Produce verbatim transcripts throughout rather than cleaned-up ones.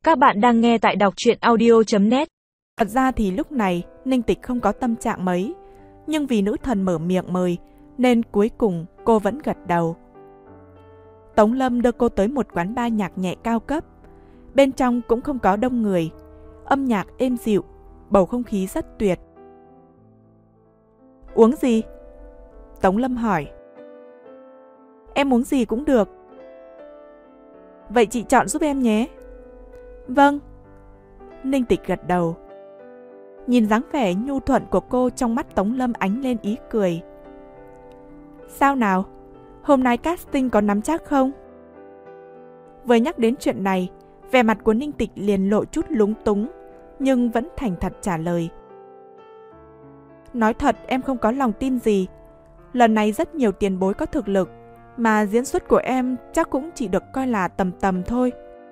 Các bạn đang nghe tại đọc truyện audio chấm net. Thật ra thì lúc này Ninh Tịch không có tâm trạng mấy, nhưng vì nữ thần mở miệng mời nên cuối cùng cô vẫn gật đầu. Tống Lâm đưa cô tới một quán bar nhạc nhẹ cao cấp. Bên trong cũng không có đông người, âm nhạc êm dịu, bầu không khí rất tuyệt. Uống gì? Tống Lâm hỏi. Em uống gì cũng được. Vậy chị chọn giúp em nhé. Vâng. Ninh Tịch gật đầu. Nhìn dáng vẻ nhu thuận của cô, trong mắt Tống Lâm ánh lên ý cười. Sao nào? Hôm nay casting có nắm chắc không? Vừa nhắc đến chuyện này, vẻ mặt của Ninh Tịch liền lộ chút lúng túng, nhưng vẫn thành thật trả lời. Nói thật em không có lòng tin gì. Lần này rất nhiều tiền bối có thực lực, mà diễn xuất của em chắc cũng chỉ được coi là tầm tầm thôi.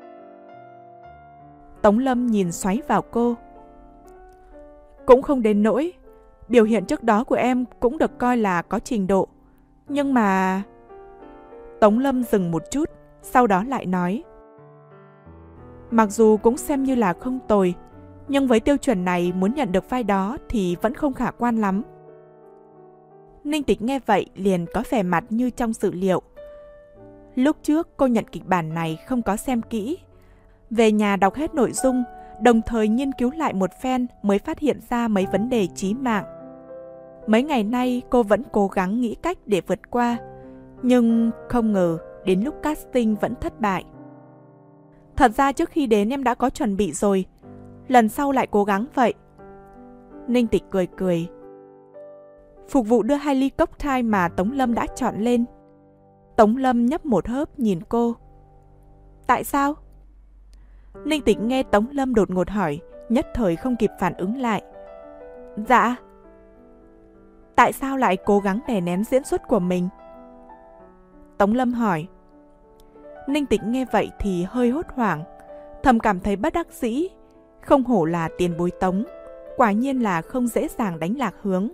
Tống Lâm nhìn xoáy vào cô. Cũng không đến nỗi. Biểu hiện trước đó của em cũng được coi là có trình độ. Nhưng mà... Tống Lâm dừng một chút, sau đó lại nói. Mặc dù cũng xem như là không tồi, nhưng với tiêu chuẩn này muốn nhận được vai đó thì vẫn không khả quan lắm. Ninh Tịch nghe vậy liền có vẻ mặt như trong dự liệu. Lúc trước cô nhận kịch bản này không có xem kỹ. Về nhà đọc hết nội dung, đồng thời nghiên cứu lại một phen mới phát hiện ra mấy vấn đề chí mạng. Mấy ngày nay cô vẫn cố gắng nghĩ cách để vượt qua, nhưng không ngờ đến lúc casting vẫn thất bại. Thật ra trước khi đến em đã có chuẩn bị rồi, lần sau lại cố gắng vậy. Ninh Tịch cười cười. Phục vụ đưa hai ly cocktail mà Tống Lâm đã chọn lên. Tống Lâm nhấp một hớp nhìn cô. Tại sao? Ninh Tịch nghe Tống Lâm đột ngột hỏi, nhất thời không kịp phản ứng lại. Dạ. Tại sao lại cố gắng đè nén diễn xuất của mình? Tống Lâm hỏi. Ninh Tịch nghe vậy thì hơi hốt hoảng, thầm cảm thấy bất đắc dĩ. Không hổ là tiền bối Tống, quả nhiên là không dễ dàng đánh lạc hướng.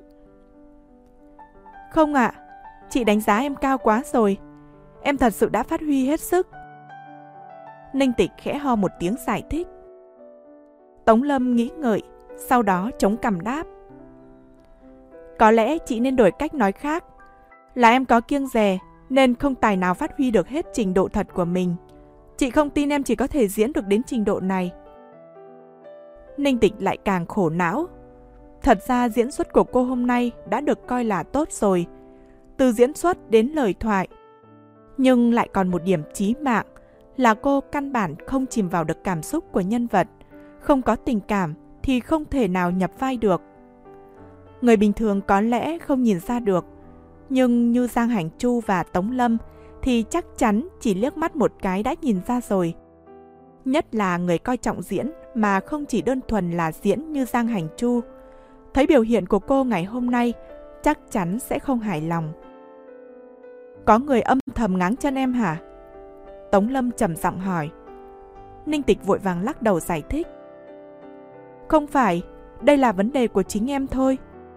Không ạ, à, chị đánh giá em cao quá rồi. Em thật sự đã phát huy hết sức. Ninh Tịch khẽ ho một tiếng giải thích. Tống Lâm nghĩ ngợi, sau đó chống cằm đáp. Có lẽ chị nên đổi cách nói khác. Là em có kiêng dè nên không tài nào phát huy được hết trình độ thật của mình. Chị không tin em chỉ có thể diễn được đến trình độ này. Ninh Tịch lại càng khổ não. Thật ra diễn xuất của cô hôm nay đã được coi là tốt rồi, từ diễn xuất đến lời thoại. Nhưng lại còn một điểm chí mạng là cô căn bản không chìm vào được cảm xúc của nhân vật. Không có tình cảm thì không thể nào nhập vai được. Người bình thường có lẽ không nhìn ra được, nhưng như Giang Hành Chu và Tống Lâm thì chắc chắn chỉ liếc mắt một cái đã nhìn ra rồi. Nhất là người coi trọng diễn mà không chỉ đơn thuần là diễn như Giang Hành Chu. Thấy biểu hiện của cô ngày hôm nay chắc chắn sẽ không hài lòng. Có người âm thầm ngáng chân em hả? Tống Lâm trầm giọng hỏi. Ninh Tịch vội vàng lắc đầu giải thích. Không phải, đây là vấn đề của chính em thôi.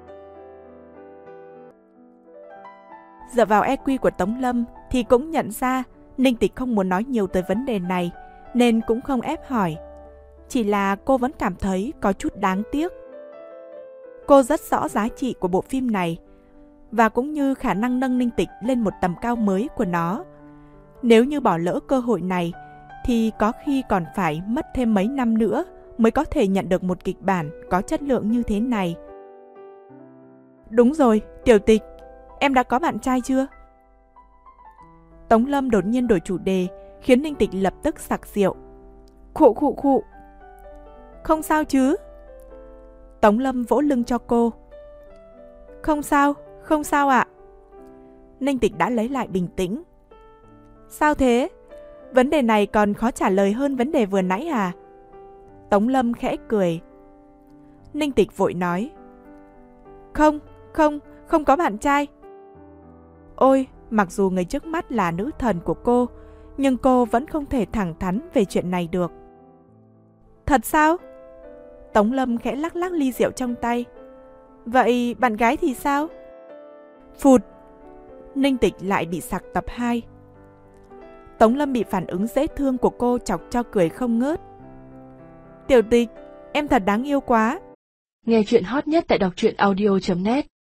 Dựa vào e quy của Tống Lâm thì cũng nhận ra Ninh Tịch không muốn nói nhiều tới vấn đề này, nên cũng không ép hỏi. Chỉ là cô vẫn cảm thấy có chút đáng tiếc. Cô rất rõ giá trị của bộ phim này, và cũng như khả năng nâng Ninh Tịch lên một tầm cao mới của nó. Nếu như bỏ lỡ cơ hội này, thì có khi còn phải mất thêm mấy năm nữa mới có thể nhận được một kịch bản có chất lượng như thế này. Đúng rồi, Tiểu Tịch, em đã có bạn trai chưa? Tống Lâm đột nhiên đổi chủ đề, khiến Ninh Tịch lập tức sặc rượu. Khụ khụ khụ. Không sao chứ? Tống Lâm vỗ lưng cho cô. Không sao, không sao ạ. Ninh Tịch đã lấy lại bình tĩnh. Sao thế? Vấn đề này còn khó trả lời hơn vấn đề vừa nãy à? Tống Lâm khẽ cười. Ninh Tịch vội nói. Không, không, không có bạn trai. Ôi, mặc dù người trước mắt là nữ thần của cô, nhưng cô vẫn không thể thẳng thắn về chuyện này được. Thật sao? Tống Lâm khẽ lắc lắc ly rượu trong tay. Vậy bạn gái thì sao? Phụt! Ninh Tịch lại bị sặc tập hai. Tống Lâm bị phản ứng dễ thương của cô chọc cho cười không ngớt. Tiểu Tịch, em thật đáng yêu quá. Nghe chuyện hot nhất tại đọc truyện audio chấm net.